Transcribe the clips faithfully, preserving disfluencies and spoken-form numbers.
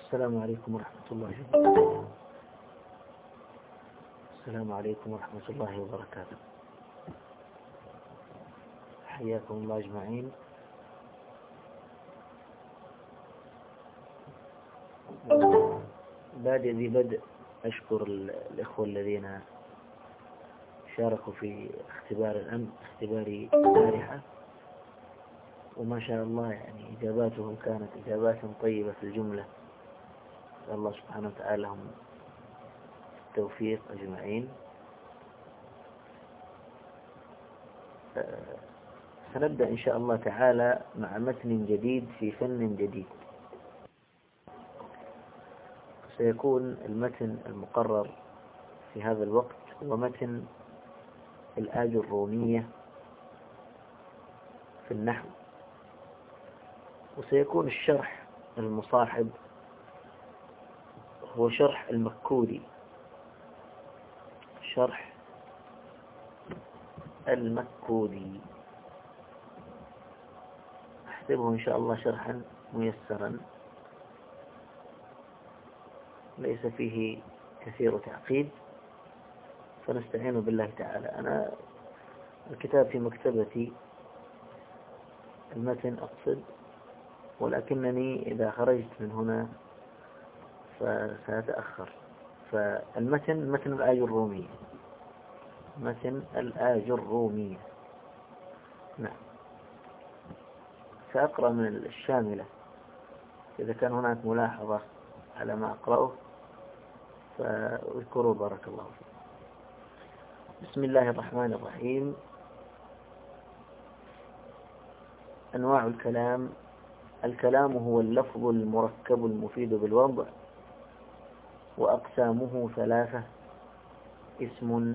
السلام عليكم ورحمة الله وبركاته. السلام عليكم ورحمة الله وبركاته. حياكم الله أجمعين. بادئ ذي بدء أشكر الإخوة الذين شاركوا في اختبار الأمن اختبار البارحة، وما شاء الله يعني إجاباتهم كانت إجابات طيبة في الجملة. الله سبحانه وتعالى لهم التوفيق أجمعين. سنبدأ إن شاء الله تعالى مع متن جديد في فن جديد. سيكون المتن المقرر في هذا الوقت هو متن الآج الرومية في النحو، وسيكون الشرح المصاحب هو شرح المكودي، شرح المكودي. أحسبه إن شاء الله شرحا ميسرا ليس فيه كثير تعقيد، فنستعين بالله تعالى. أنا الكتاب في مكتبتي، المتن أقصد، ولكنني إذا خرجت من هنا فسأتأخر. فالمتن متن الآج الرومية، متن الآج الرومية. نعم، سأقرأ من الشاملة، إذا كان هناك ملاحظة على ما أقرأه فاذكروا بارك الله فيكم. بسم الله الرحمن الرحيم. أنواع الكلام. الكلام هو اللفظ المركب المفيد بالوضع، وأقسامه ثلاثة: اسم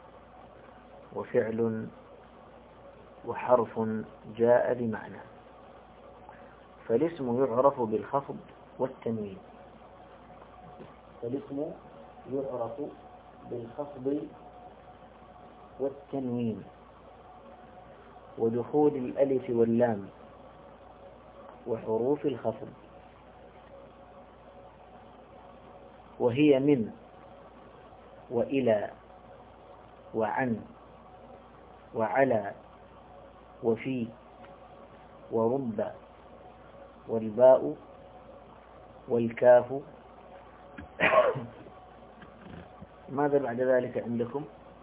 وفعل وحرف جاء بمعنى. فالاسم يعرف بالخفض والتنوين. فالاسم يعرف بالخفض والتنوين ودخول الألف واللام وحروف الخفض، وهي من وإلى وعن وعلى وفي ورب والباء والكاف. ماذا بعد ذلك عندكم؟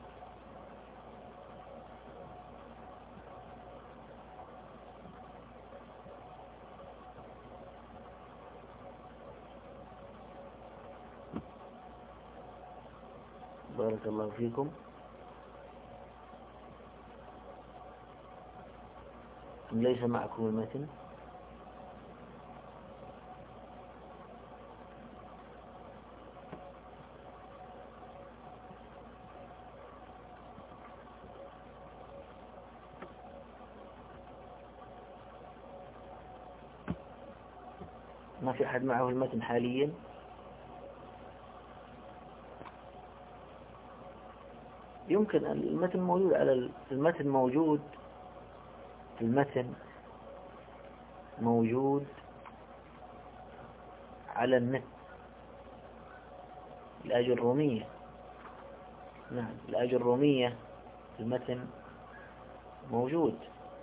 بارك الله فيكم. أم ليس معكم المتن؟ ما في أحد معه المتن حاليا؟ يمكن المتن موجود على المتن موجود المتن موجود على النت. الآج الرومية، نعم الآج الرومية المتن موجود،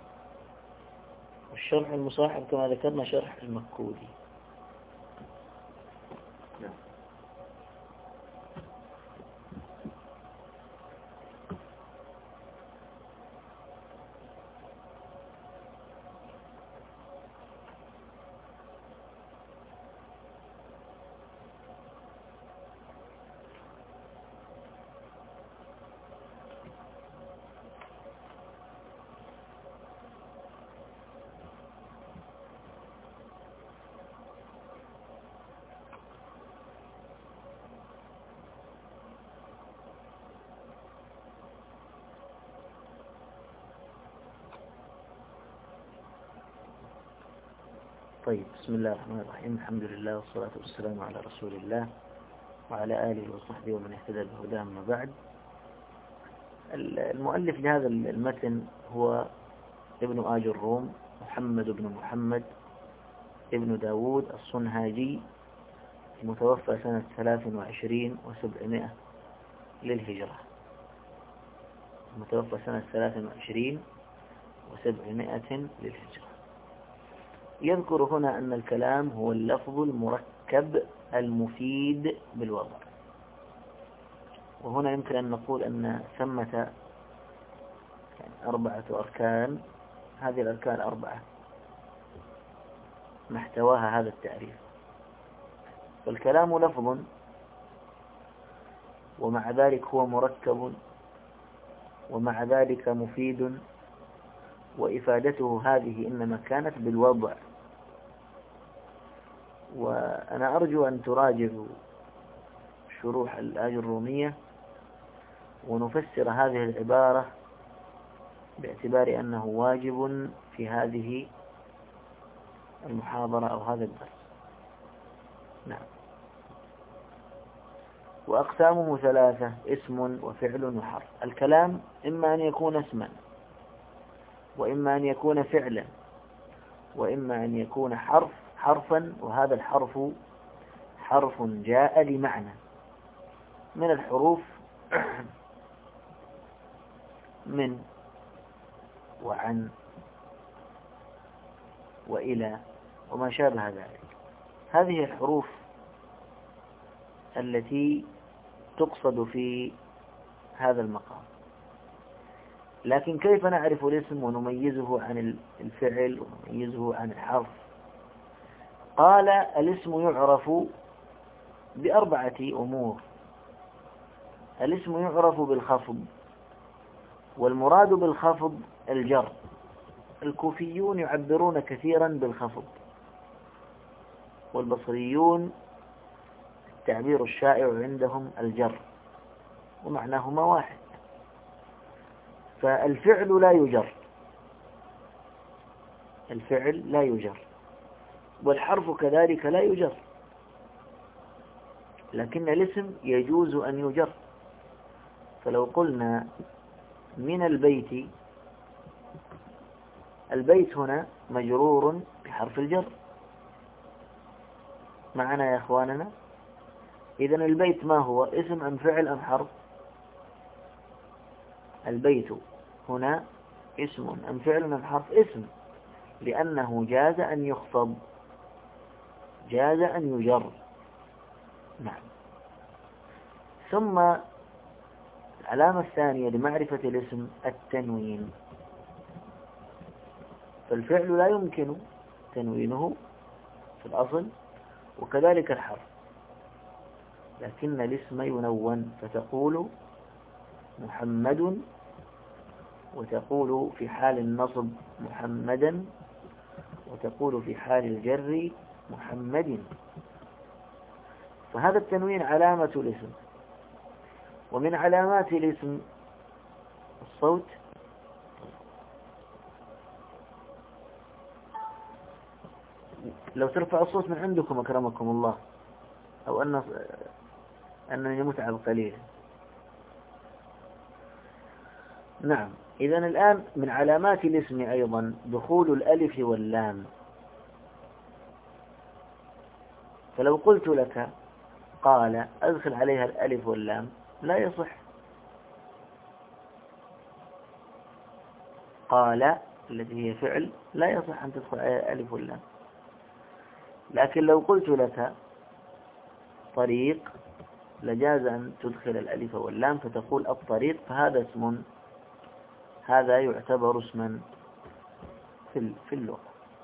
والشرح المصاحب كما ذكرنا شرح المكودي. نعم. طيب، بسم الله الرحمن الرحيم. الحمد لله والصلاة والسلام على رسول الله وعلى آله وصحبه ومن اهتدى بهداه. أما بعد، المؤلف لهذا المتن هو ابن آج الروم محمد بن محمد ابن داود الصنهاجي المتوفى سنة ثلاث وعشرين وسبعمائة للهجرة، المتوفى سنة ثلاث وعشرين وسبعمائة للهجرة. يذكر هنا أن الكلام هو اللفظ المركب المفيد بالوضع. وهنا يمكن أن نقول أن ثمة يعني أربعة أركان، هذه الأركان أربعة محتواها هذا التعريف. فالكلام لفظ ومع ذلك هو مركب ومع ذلك مفيد، وإفادته هذه إنما كانت بالوضع. وأنا أرجو أن تراجعوا شروح الآية الرومية ونفسر هذه العبارة باعتبار أنه واجب في هذه المحاضرة أو هذا الدرس. نعم. وأقسامه ثلاثة: اسم وفعل وحرف. الكلام إما أن يكون اسما، وإما أن يكون فعلا، وإما أن يكون حرف حرفا، وهذا الحرف حرف جاء لمعنى من الحروف من وعن وإلى وما شابه ذلك. هذه الحروف التي تقصد في هذا المقام. لكن كيف نعرف الاسم ونميزه عن الفعل ونميزه عن الحرف؟ قال: الاسم يعرف بأربعة أمور. الاسم يعرف بالخفض، والمراد بالخفض الجر. الكوفيون يعبرون كثيرا بالخفض، والبصريون التعبير الشائع عندهم الجر، ومعناهما واحد. فالفعل لا يجر، الفعل لا يجر، والحرف كذلك لا يجر، لكن الاسم يجوز أن يجر. فلو قلنا من البيت، البيت هنا مجرور بحرف الجر معنا يا أخواننا. إذن البيت ما هو؟ اسم أم فعل أم حرف؟ البيت هنا اسم أم فعل أم حرف؟ اسم، لأنه جاز أن يخفض، جاز أن يجر. نعم. ثم العلامة الثانية لمعرفة الاسم التنوين. فالفعل لا يمكن تنوينه في الأصل، وكذلك الحرف، لكن الاسم ينون، فتقول محمد، وتقول في حال النصب محمدا، وتقول في حال الجر محمد. فهذا التنوين علامة الاسم. ومن علامات الاسم الصوت. لو ترفع الصوت من عندكم أكرمكم الله، أو أن أنني متعب قليلا. نعم. إذن الآن من علامات الاسم أيضا دخول الألف واللام. فلو قلت لك قال أدخل عليها الألف واللام، لا يصح. قال التي هي فعل لا يصح أن تدخل عليها الألف واللام. لكن لو قلت لك طريق لجاز أن تدخل الألف واللام، فتقول الطريق، فهذا اسم، هذا يعتبر اسما في اللغة.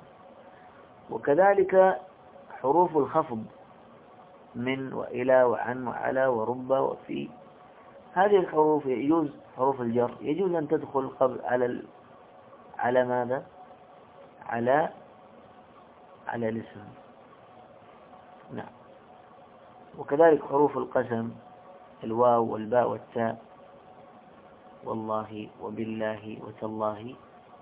وكذلك حروف الخفض من وإلى وعن وعلى ورب وفي، هذه الحروف يجوز، حروف الجر يجوز أن تدخل قبل على ال... على ماذا؟ على على الاسم. نعم. وكذلك حروف القسم، الواو والباء والتاء، والله وبالله وتالله،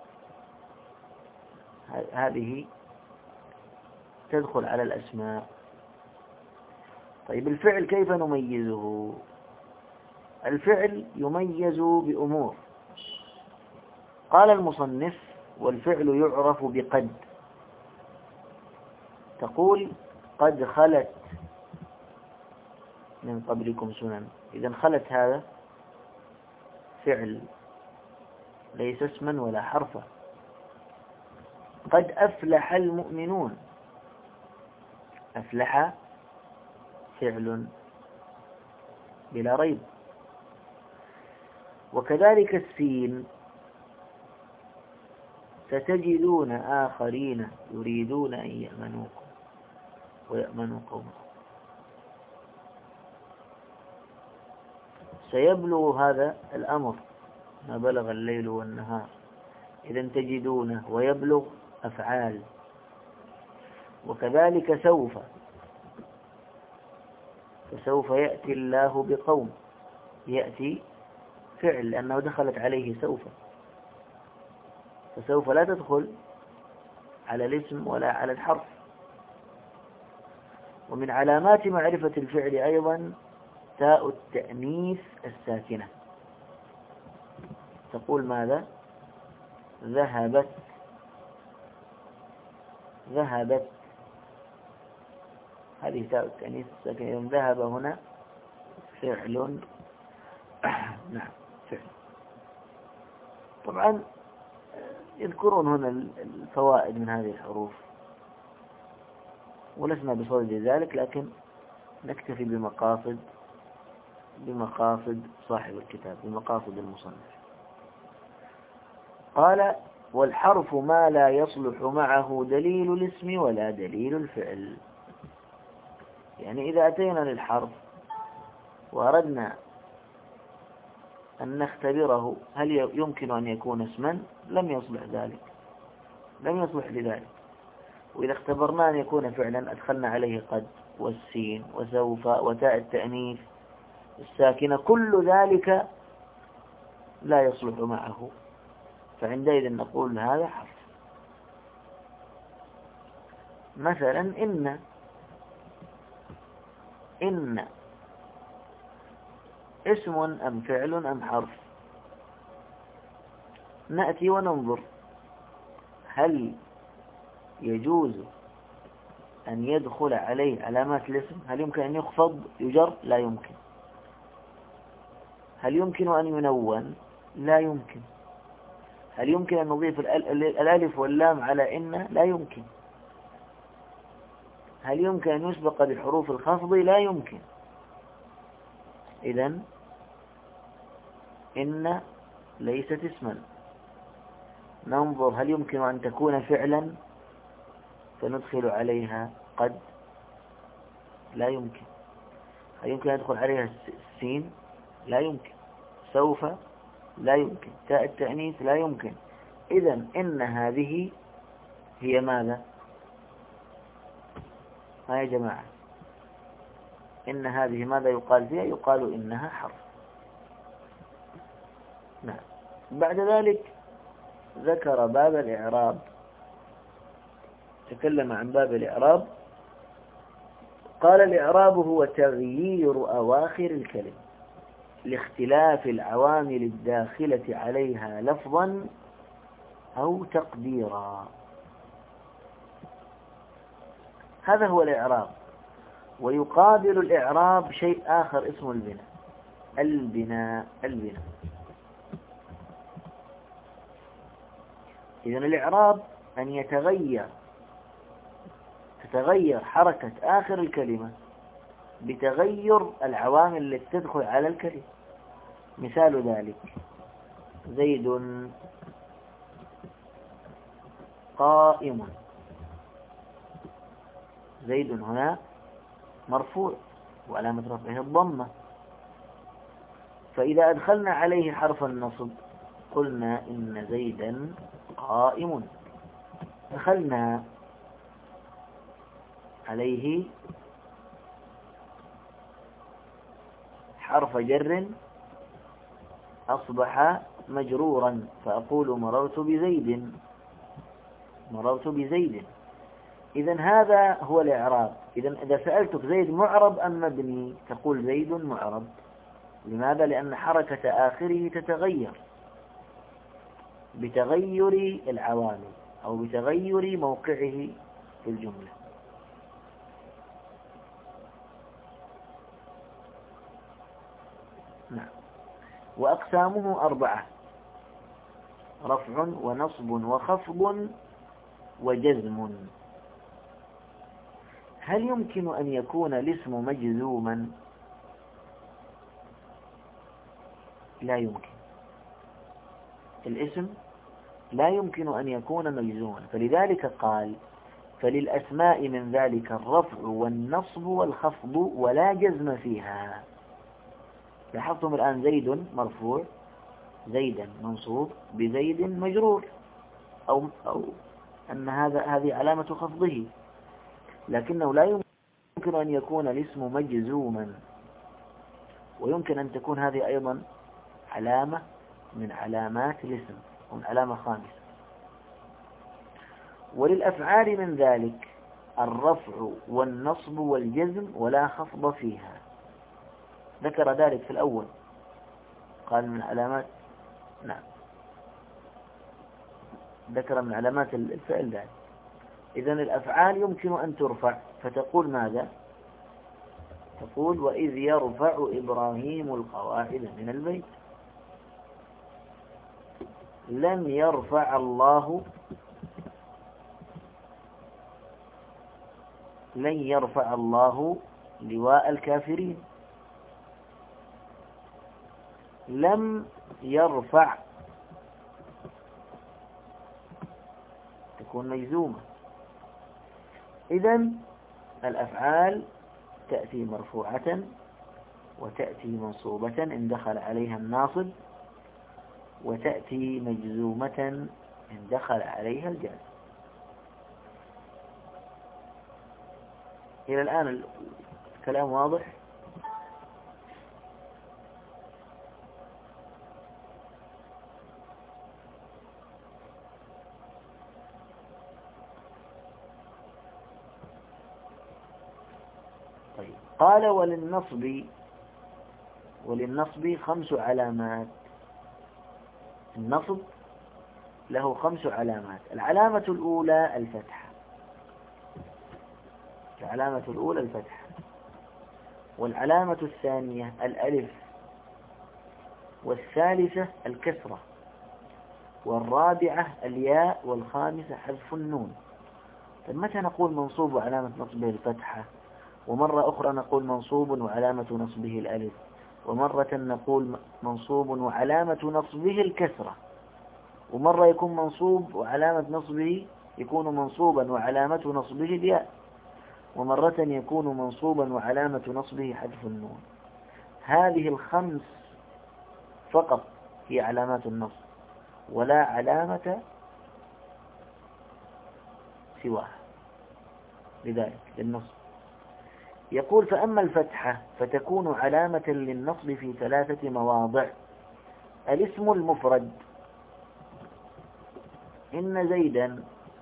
هذه تدخل على الأسماء. طيب الفعل كيف نميزه؟ الفعل يميز بأمور. قال المصنف: والفعل يعرف بقد. تقول قد خلت من قبلكم سنن. إذا خلت هذا فعل ليس اسما ولا حرفا. قد أفلح المؤمنون، أفلح فعل بلا ريب. وكذلك السين، ستجدون آخرين يريدون أن يأمنوكم ويأمنوا قومهم. سيبلغ هذا الأمر ما بلغ الليل والنهار. إذا تجدونه ويبلغ أفعال. وكذلك سوف، فسوف يأتي الله بقوم، يأتي فعل لأنه دخلت عليه سوف، فسوف لا تدخل على الاسم ولا على الحرف. ومن علامات معرفة الفعل أيضا تاء التأنيث الساكنة. تقول ماذا؟ ذهبت، ذهبت، هذه تاء التأنيث الساكنة. إذن ذهب هنا فعل. نعم فعل. طبعا يذكرون هنا الفوائد من هذه الحروف، ولسنا بصدد ذلك، لكن نكتفي بمقاصد بمقاصد صاحب الكتاب، بمقاصد المصنف. قال: والحرف ما لا يصلح معه دليل الاسم ولا دليل الفعل. يعني إذا أتينا للحرف وأردنا أن نختبره هل يمكن أن يكون اسما، لم يصلح ذلك، لم يصلح لذلك. وإذا اختبرنا أن يكون فعلا أدخلنا عليه قد والسين وسوف وتاء التأنيث الساكنة، كل ذلك لا يصلح معه، فعندئذ نقول هذا حرف. مثلا إن، إن اسم أم فعل أم حرف؟ نأتي وننظر هل يجوز أن يدخل عليه علامات الاسم؟ هل يمكن أن يخفض يجر؟ لا يمكن. هل يمكن أن ينون؟ لا يمكن. هل يمكن أن نضيف الألف واللام على إن؟ لا يمكن. هل يمكن أن يسبق بحروف الخفض؟ لا يمكن. إذن إن ليست اسما. ننظر هل يمكن أن تكون فعلا، فندخل عليها قد؟ لا يمكن. هل يمكن أن يدخل عليها السين؟ لا يمكن. سوف؟ لا يمكن. تاء التأنيث؟ لا يمكن. إذن إن هذه هي ماذا؟ ها يا جماعة، إن هذه ماذا يقال فيها؟ يقال إنها حرف. نعم. بعد ذلك ذكر باب الإعراب، تكلم عن باب الإعراب. قال: الإعراب هو تغيير أواخر الكلم لاختلاف العوامل الداخلة عليها لفظا أو تقديرا. هذا هو الإعراب. ويقابل الإعراب شيء آخر اسمه البناء. البناء البناء إذن الإعراب أن يتغير تتغير حركة آخر الكلمة بتغير العوامل التي تدخل على الكلمة. مثال ذلك: زيد قائم. زيد هنا مرفوع وعلامة رفعه الضمة، فإذا أدخلنا عليه حرف النصب قلنا إن زيدا قائم. دخلنا عليه حرف جر أصبح مجرورا، فأقول مررت بزيد، مررت بزيد. إذن هذا هو الإعراب. إذن إذا سألتك زيد معرب أم مبني، تقول زيد معرب. لماذا؟ لأن حركة آخره تتغير بتغير العوامل أو بتغير موقعه في الجملة. نعم. وأقسامه أربعة: رفع ونصب وخفض وجزم. هل يمكن أن يكون الاسم مجزوما؟ لا يمكن. الاسم لا يمكن أن يكون مجزوما، فلذلك قال: فللأسماء من ذلك الرفع والنصب والخفض ولا جزم فيها. لاحظتم الآن زيد مرفوع، زيدا منصوب، بزيد مجرور، أو, أو أن هذا هذه علامة خفضه، لكنه لا يمكن أن يكون الاسم مجزوما. ويمكن أن تكون هذه أيضا علامة من علامات الاسم، ومن علامة خامسة. وللأفعال من ذلك الرفع والنصب والجزم ولا خفض فيها. ذكر ذلك في الأول، قال من علامات، نعم، ذكر من علامات الفعل ذلك. إذن الأفعال يمكن أن ترفع، فتقول ماذا؟ تقول: وإذ يرفع إبراهيم القواعد من البيت. لم يرفع الله، لن يرفع الله لواء الكافرين. لم يرفع تكون مجزومة. إذن الأفعال تأتي مرفوعة وتأتي منصوبة إن دخل عليها الناصب، وتأتي مجزومة إن دخل عليها الجازم. إلى الآن الكلام واضح؟ طيب. قال: وللنصب وللنصب خمس علامات. النصب له خمس علامات. العلامة الأولى الفتحة، العلامة الأولى الفتحة، والعلامة الثانية الألف، والثالثة الكسرة، والرابعة الياء، والخامسة حذف النون. فمتى نقول منصوب وعلامة نصبه الفتحة، ومرة أخرى نقول منصوب وعلامة نصبه الألف، ومرة نقول منصوب وعلامة نصبه الكسرة، ومرة يكون منصوب وعلامة نصبه يكون منصوبا وعلامة نصبه الياء، ومرة يكون منصوبا وعلامة نصبه حذف النون. هذه الخمس فقط هي علامات النصب، ولا علامة سواها لذلك للنصب. يقول: فأما الفتحة فتكون علامة للنصب في ثلاثة مواضع: الاسم المفرد، إن زيدا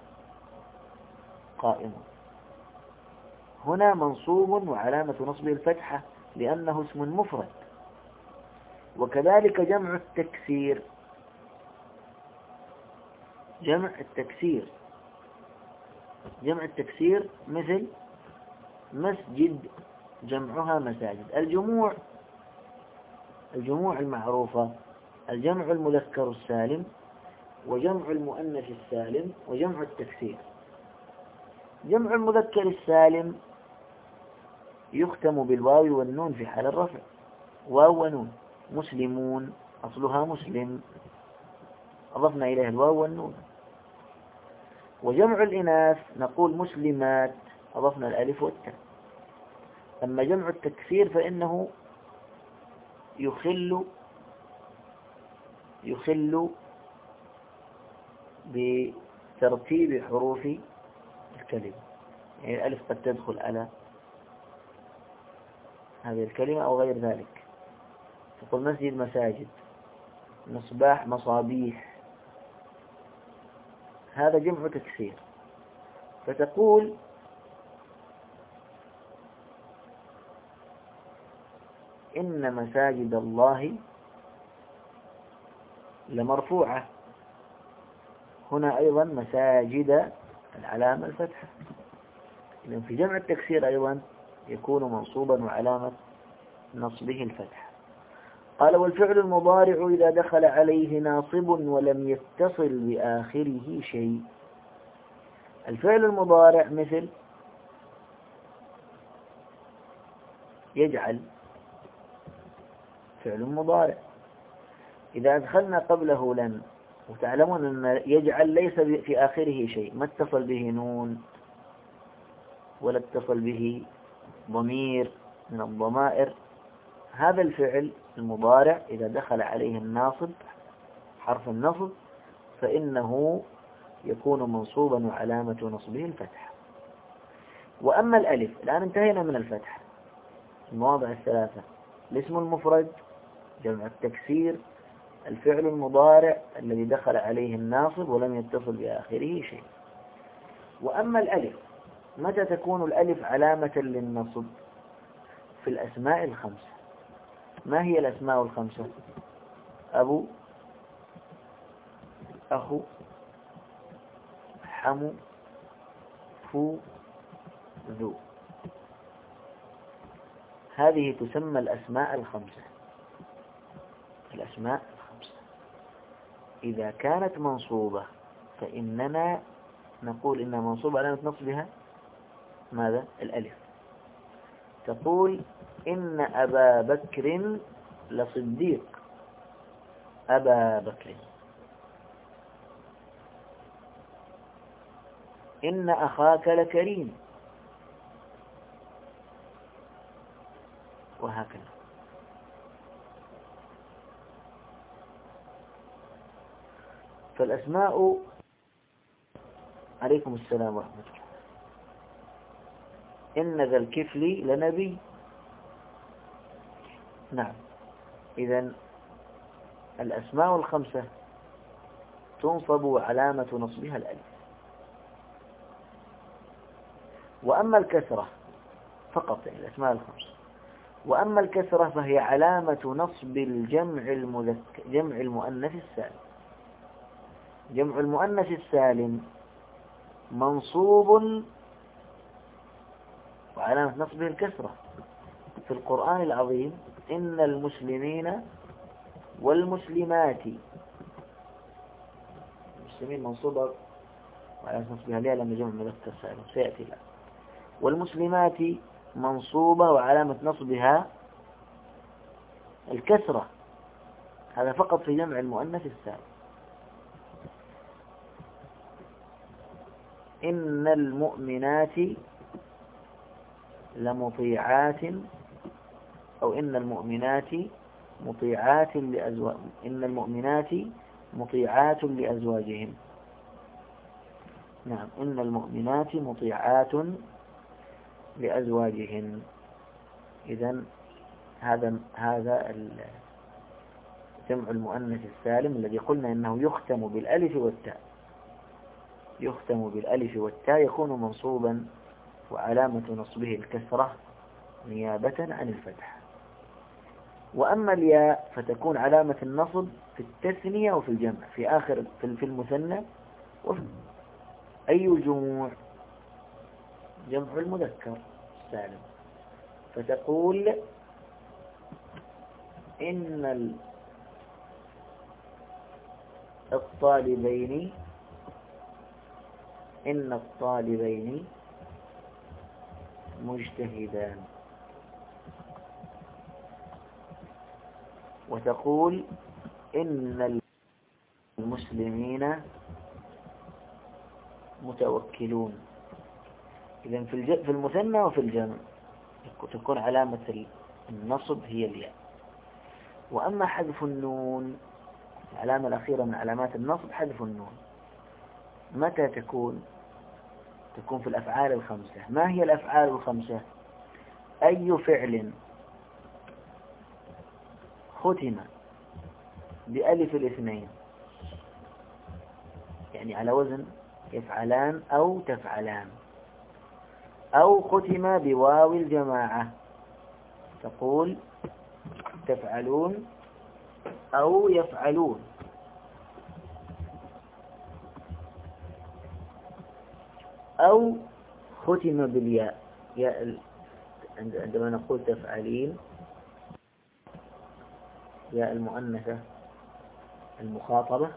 قائم، هنا منصوب وعلامة نصبه الفتحة لأنه اسم مفرد. وكذلك جمع التكسير، جمع التكسير جمع التكسير مثل مسجد، جمعها مساجد. الجموع الجموع المعروفة: الجمع المذكر السالم، وجمع المؤنث السالم، وجمع التكسير. جمع المذكر السالم يختم بالواو والنون في حال الرفع، واو ونون. مسلمون أصلها مسلم، أضفنا إليها الواو والنون. وجمع الإناث نقول مسلمات، أضفنا الألف والتاء. أما جمع التكسير فإنه يخل يخل بترتيب حروف الكلمة، يعني الألف قد تدخل على هذه الكلمة أو غير ذلك. تقول مسجد مساجد، مصباح مصابيح، هذا جمع تكسير. فتقول: إن مساجد الله لمرفوعة. هنا أيضا مساجد العلامة الفتحة. إذن في جمع التكسير أيضا يكون منصوبا وعلامة نصبه الفتحة. قال والفعل المضارع إذا دخل عليه ناصب ولم يتصل بآخره شيء. الفعل المضارع مثل يجعل، فعل مضارع إذا أدخلنا قبله لن، وتعلمون أن يجعل ليس في آخره شيء، ما اتصل به نون ولا اتصل به ضمير من الضمائر. هذا الفعل المضارع إذا دخل عليه الناصب حرف النصب فإنه يكون منصوبا وعلامة نصبه الفتح. وأما الألف، الآن انتهينا من الفتح، المواضع الثلاثة: الاسم المفرد، جمع التكسير، الفعل المضارع الذي دخل عليه الناصب ولم يتصل بآخره شيء. وأما الألف، متى تكون الألف علامة للنصب؟ في الأسماء الخمسة. ما هي الأسماء الخمسة؟ أبو، أخو، حمو، فو، ذو. هذه تسمى الأسماء الخمسة. الأسماء الخمسة إذا كانت منصوبة فإننا نقول إنها منصوبة علامة نصبها ماذا؟ الألف. تقول إن أبا بكر لصديق، أبا بكر. إن أخاك لكريم، وهكذا. فالأسماء، عليكم السلام ورحمة الله، إن ذا الكفل لنبي. نعم، إذن الأسماء الخمسة تنصب علامة نصبها الألف. وأما الكسرة فقط، يعني الأسماء الخمسة. وأما الكسرة فهي علامة نصب الجمع المذكر، جمع المؤنث السالم. جمع المؤنث السالم منصوب وعلامة نصبه الكسرة. في القرآن العظيم: إن المسلمين والمسلمات، المسلمين منصوبة وعلامة نصبها ليه لما جمع مذكر سالم، سيأتي الآن. والمسلمات منصوبة وعلامة نصبها الكسرة. هذا فقط في جمع المؤنث السالم. إن المؤمنات لمطيعات، أو إن المؤمنات مطيعات لأزواج، إن المؤمنات مطيعات لأزواجهم. نعم، إن المؤمنات مطيعات لأزواجهن. إذن هذا هذا جمع المؤنث السالم الذي قلنا إنه يختم بالألف والتاء. يختم بالألف والتاء يكون منصوبا وعلامة نصبه الكسرة نيابة عن الفتح. وأما الياء فتكون علامة النصب في التثنية وفي الجمع، في آخر في المثنى. أي الجموع؟ جمع المذكر السالم. فتقول إن الطالبين، إن الطالبين مجتهدان. وتقول إن المسلمين متوكلون. إذن في المثنى وفي الجمع تكون علامة النصب هي الياء. وأما حذف النون، العلامة الأخيرة من علامات النصب حذف النون. متى تكون؟ تكون في الأفعال الخمسة. ما هي الأفعال الخمسة؟ أي فعل ختم بألف الاثنين، يعني على وزن يفعلان أو تفعلان، أو ختم بواو الجماعة، تقول تفعلون أو يفعلون، أو ختم بالياء، ياء عندما نقول تفعلين ياء المؤنثة المخاطبة،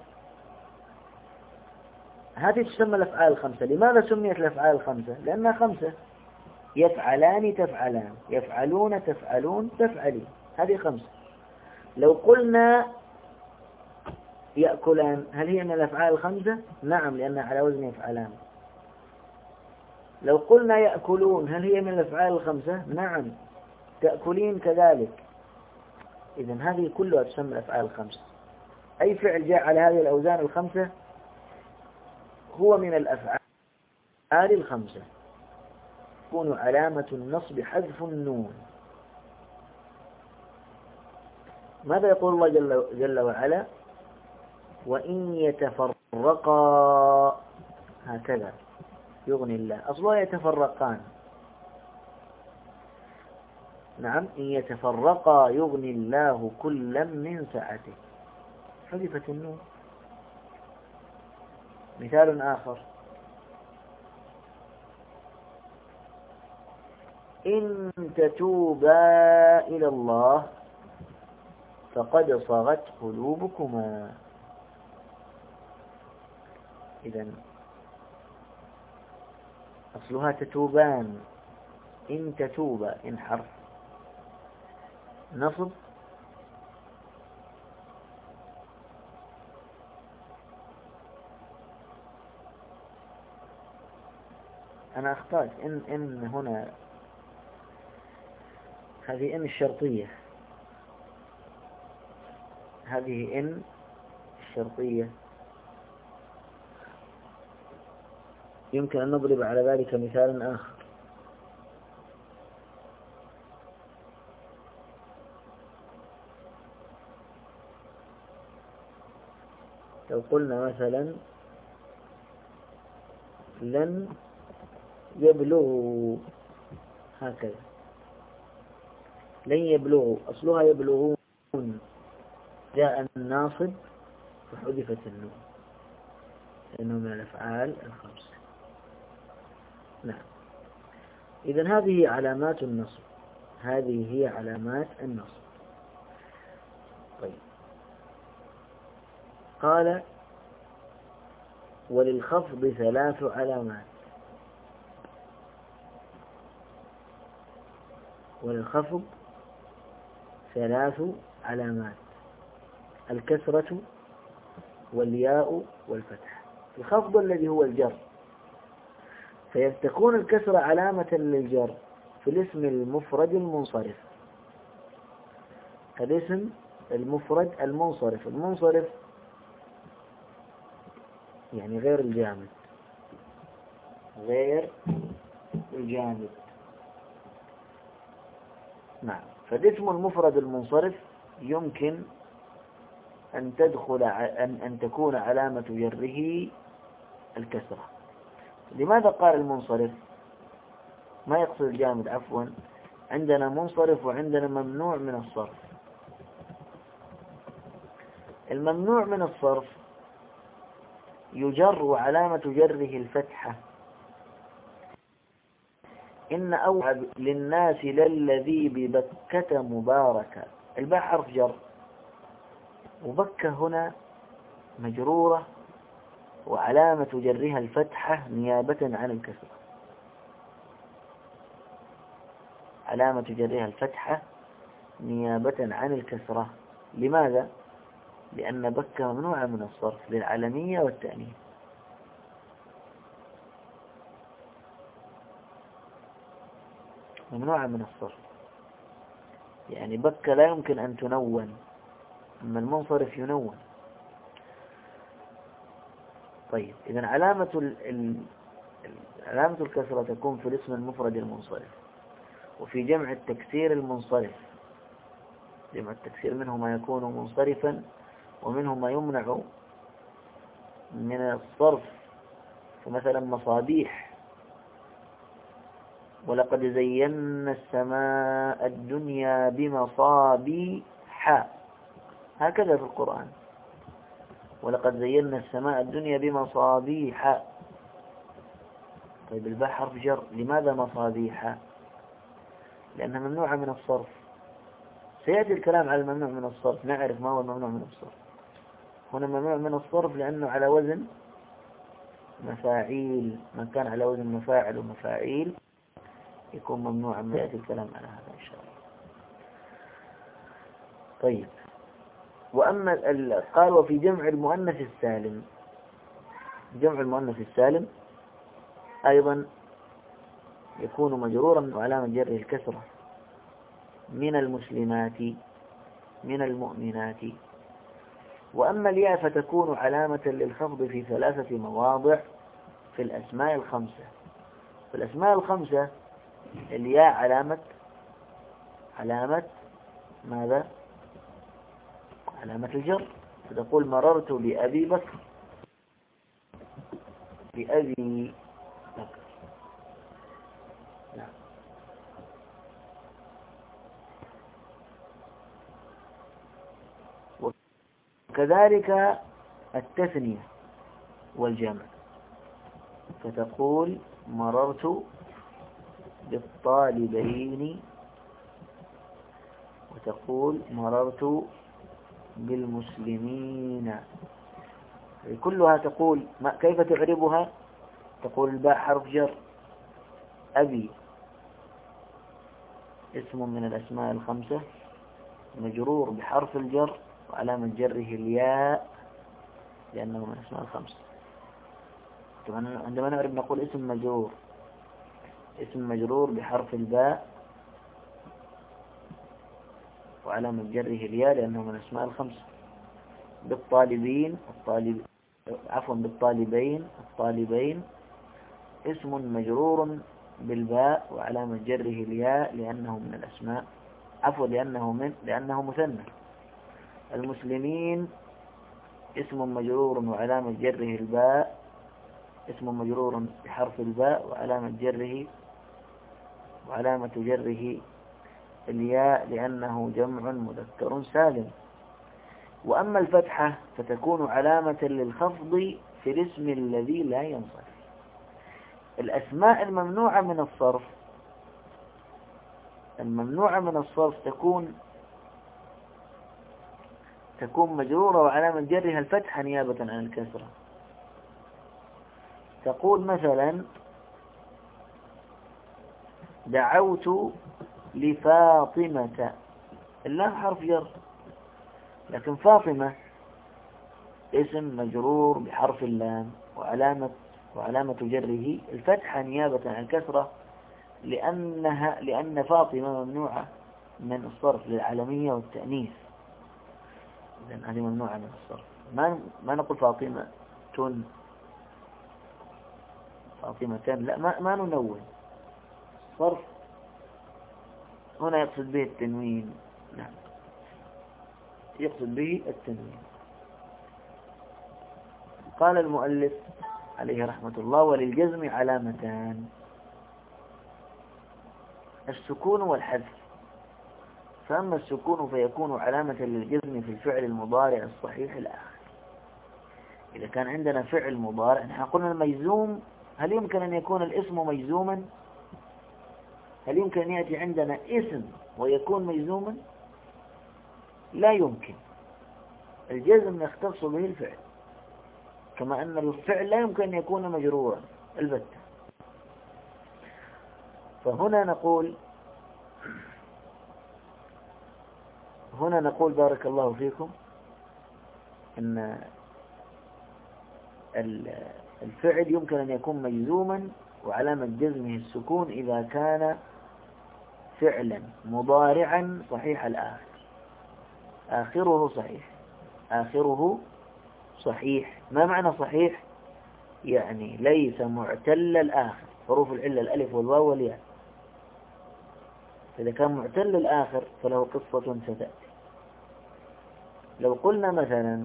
هذه تسمى الأفعال الخمسة. لماذا سميت الأفعال الخمسة؟ لأنها خمسة: يفعلان تفعلان، يفعلون تفعلون تفعلين، هذه خمسة. لو قلنا يأكلان، هل هي من الأفعال الخمسة؟ نعم، لأنها على وزن يفعلان. لو قلنا يأكلون، هل هي من الأفعال الخمسة؟ نعم، تأكلين كذلك. إذن هذه كلها تسمى الأفعال الخمسة. أي فعل جاء على هذه الأوزان الخمسة هو من الأفعال الخمسة. تكون علامة النصب حذف النون. ماذا يقول الله جل, جل وعلا؟ وإن يتفرقا، هكذا يغني الله. أصلها يتفرقان. نعم، إن يتفرقا يغني الله كلا من سعته، حذفت النون. مثال آخر: إن تتوبا إلى الله فقد صغت قلوبكما. إذن أصلها تتوبان. إن تتوبا، إن حرف نصب، أنا أخطأت. إن إن هنا هذه إن الشرطية، هذه إن الشرطية. يمكن أن نضرب على ذلك مثال آخر. لو قلنا مثلا لن يبلغوا، هكذا، لن يبلغوا، أصلها يبلغون، جاء الناصب فحذفت النون، لأنه من الأفعال الخمسة. نعم. إذن هذه علامات النصب، هذه هي علامات النصب. طيب، قال وللخفض ثلاث علامات. وللخفض ثلاث علامات: الكسرة والياء والفتح. الخفض الذي هو الجر، فيتكون الكسرة علامة للجر في الاسم المفرد المنصرف. الاسم المفرد المنصرف، المنصرف يعني غير الجامد، غير الجامد. نعم. فالاسم المفرد المنصرف يمكن أن تدخل أن أن تكون علامة جره الكسرة. لماذا قال المنصرف؟ ما يقصد الجامد، عفوا. عندنا منصرف وعندنا ممنوع من الصرف. الممنوع من الصرف يجر وعلامة جره الفتحة. إن أوعى للناس للذي ببكة مباركة، الباء حرف جر، وبكة هنا مجرورة وعلامة جرها الفتحة نيابة عن الكسرة. علامة جرها الفتحة نيابة عن الكسرة. لماذا؟ لأن بكة ممنوعة من الصرف للعلمية والتأنيث. ممنوعة من الصرف، يعني بكة لا يمكن أن تنون، أما المنصرف ينون. طيب، إذن علامة ال... علامة الكسرة تكون في الاسم المفرد المنصرف، وفي جمع التكسير المنصرف. جمع التكسير منه ما يكون منصرفا ومنه ما يمنع من الصرف، فمثلا مصابيح: ولقد زينا السماء الدنيا بمصابيح، هكذا في القرآن: ولقد زينا السماء الدنيا بمصابيح. طيب، الباء حرف جر، لماذا مصابيح؟ لأنها ممنوعة من الصرف. سيأتي الكلام على الممنوع من الصرف، نعرف ما هو الممنوع من الصرف. هنا ممنوع من الصرف لأنه على وزن مفاعيل، من كان على وزن مفاعل ومفاعيل يكون ممنوعا، ما يأتي الكلام على هذا إن شاء الله. طيب، وأما قال وفي جمع المؤنث السالم، جمع المؤنث السالم أيضا يكون مجرورا وعلامة جره الكسرة، من المسلمات، من المؤمنات. وأما الياء فتكون علامة للخفض في ثلاثة مواضع في الأسماء الخمسة. في الأسماء الخمسة الياء علامة علامة ماذا؟ علامة الجر. فتقول مررت بأبي بكر، بأبي بكر. نعم. وكذلك التثنية والجمع، فتقول مررت بالطالبين، وتقول مررت بالمسلمين. كلها تقول ما كيف تعربها؟ تقول الباء حرف جر، أبي اسم من الأسماء الخمسة مجرور بحرف الجر وعلامة جره الياء لأنه من الأسماء الخمسة. طبعا عندما نعرف نقول اسم مجرور، اسم مجرور بحرف الباء وعلامة جره الياء لأنه من الأسماء الخمسة. بالطالبين، الطالب عفوا بالطالبين، الطالبين اسم مجرور بالباء وعلامة جره الياء لأنه من الأسماء، عفوا لأنه من لأنه مثنى. المسلمين اسم مجرور وعلامة جره الباء، اسم مجرور بحرف الباء وعلامة جره وعلامة جره الياء لأنه جمع مذكر سالم. وأما الفتحة فتكون علامة للخفض في الاسم الذي لا ينصرف. الأسماء الممنوعة من الصرف، الممنوعة من الصرف تكون تكون مجرورة وعلامة جرها الفتحة نيابة عن الكسرة. تقول مثلا دعوت لفاطمة، اللام حرف جر، لكن فاطمة اسم مجرور بحرف اللام وعلامة وعلامة جره الفتحة نيابة عن الكسرة لأنها لأن فاطمة ممنوعة من الصرف للعالمية والتأنيث، لأن هذه ممنوعة من الصرف. ما ما نقول فاطمة تن، فاطمة تن، لا، ما ما ننون. صرف هنا يقصد به التنوين، نعم يقصد به التنوين. قال المؤلف عليه رحمة الله وللجزم علامتان، السكون والحذف. فأما السكون فيكون علامة للجزم في الفعل المضارع الصحيح الآخر. إذا كان عندنا فعل مضارع، نحن قلنا المجزوم، هل يمكن أن يكون الاسم مجزوما؟ هل يمكن أن يأتي عندنا اسم ويكون مجزوما؟ لا يمكن. الجزم يختص به الفعل، كما أن الفعل لا يمكن أن يكون مجرورا البتة. فهنا نقول هنا نقول بارك الله فيكم أن الفعل يمكن أن يكون مجزوما وعلامة جزمه السكون إذا كان فعلا مضارعا صحيح الآخر، آخره صحيح، آخره صحيح. ما معنى صحيح؟ يعني ليس معتل الآخر، حروف العلة الألف والواو والياء. إذا كان معتل الآخر فله قصة ستأتي. لو قلنا مثلا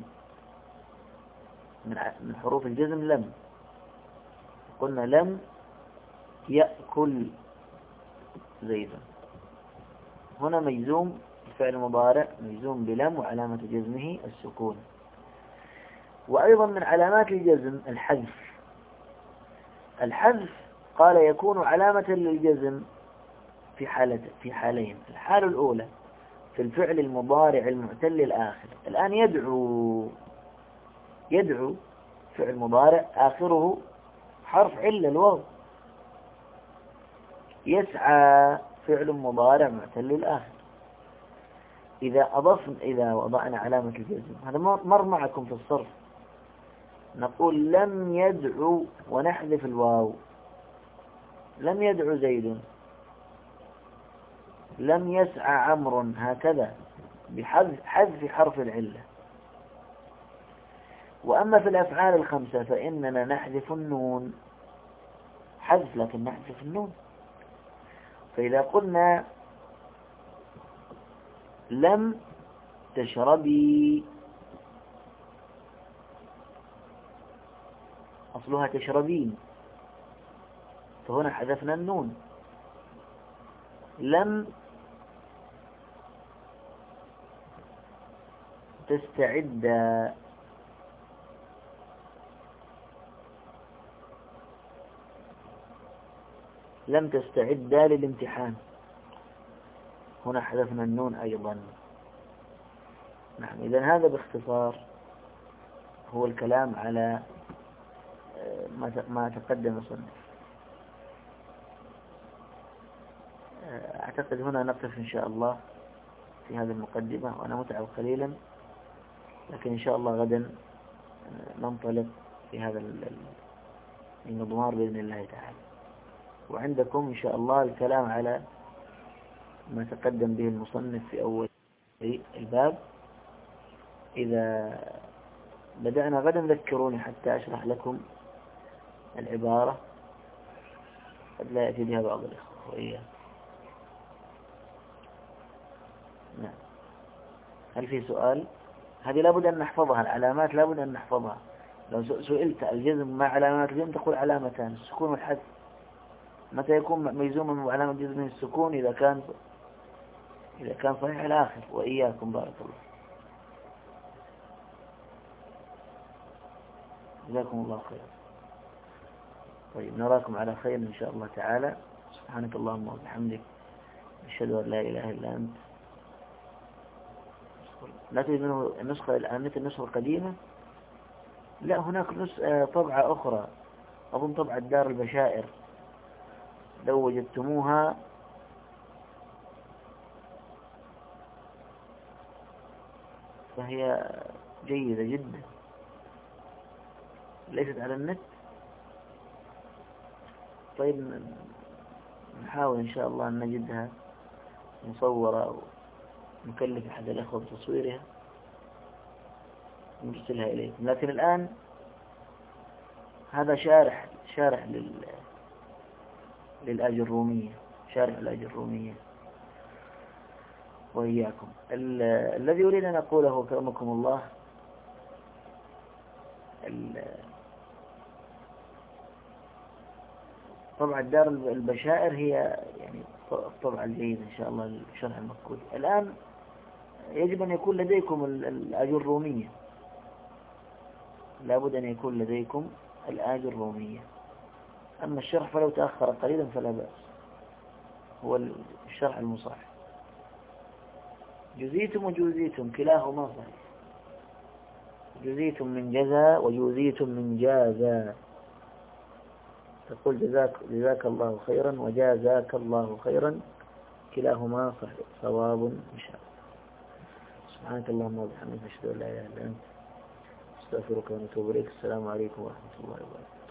من حروف الجزم لم، قلنا لم يأكل زيدا، هنا مجزوم الفعل المضارع مجزوم بلم وعلامة جزمه السكون. وأيضا من علامات الجزم الحذف. الحذف قال يكون علامة للجزم في حالة في حالين. الحالة الأولى في الفعل المضارع المعتل الآخر. الآن يدعو، يدعو فعل مضارع آخره حرف علة الواو. يسعى فعل مضارع معتل الآخر. إذا أضفنا، إذا وضعنا علامة الجزم، هذا مر معكم في الصرف، نقول لم يدعو ونحذف الواو. لم يدعو زيد، لم يسعى عمرو، هكذا بحذف حذف حرف العلة. وأما في الأفعال الخمسة فإننا نحذف النون حذف، لكن نحذف النون. فإذا قلنا لم تشربي، أصلها تشربين، فهنا حذفنا النون. لم تستعد، لم تستعد للامتحان، هنا حذفنا النون أيضا. نعم، إذن هذا باختصار هو الكلام على ما تقدم صنف. أعتقد هنا نقف إن شاء الله في هذه المقدمة، وأنا متعب قليلا، لكن إن شاء الله غدا ننطلق في هذا المضمار بإذن الله تعالى. وعندكم إن شاء الله الكلام على ما تقدم به المصنف في أول الباب. إذا بدأنا غدا ذكروني حتى أشرح لكم العبارة، قد لا يأتي بها بعض الإخوة وإياه. نعم، هل في سؤال؟ هذه لابد أن نحفظها، العلامات لابد أن نحفظها. لو سئلت الجزم ما علامات الجزم تقول علامتان، السكون والحذف. متى يكون مجزوما بعلامة جزم من السكون؟ إذا كان إذا كان صحيح الآخر. وإياكم بارك الله، جزاكم الله خير. طيب، نراكم على خير إن شاء الله تعالى. سبحانك اللهم وبحمدك، أشهد أن لا إله إلا أنت. لا تريد منه النسخة الآن مثل النسخة القديمة؟ لا، هناك طبعة أخرى، أظن طبعة دار البشائر، لو وجدتموها فهي جيدة جدا. ليست على النت؟ طيب، نحاول إن شاء الله أن نجدها مصورة، ونكلف أحد الأخوة بتصويرها ونرسلها إليكم. لكن الآن هذا شارح شارح لل للآج الرومية، شارح الآج الرومية. وإياكم. الذي أريد أن أقوله كرمكم الله، طبعا دار البشائر هي يعني الطبعة الجيدة إن شاء الله للشرح المفقود. الآن يجب أن يكون لديكم الآج الرومية، لابد أن يكون لديكم الآج الرومية. أما الشرح فلو تأخر قليلا فلا بأس، هو الشرح المصحح. جزيتم وجوزيتم كلاهما صحيح. جزيتم من جزا وجوزيتم من جازا، تقول جزاك, جزاك الله خيرا وجازاك الله خيرا، كلاهما صحيح، صواب إن شاء الله. سبحانك اللهم وبحمدك، أشهد أن لا إله إلا أنت، أستغفرك ونتوب إليك. السلام عليكم ورحمة الله وبركاته.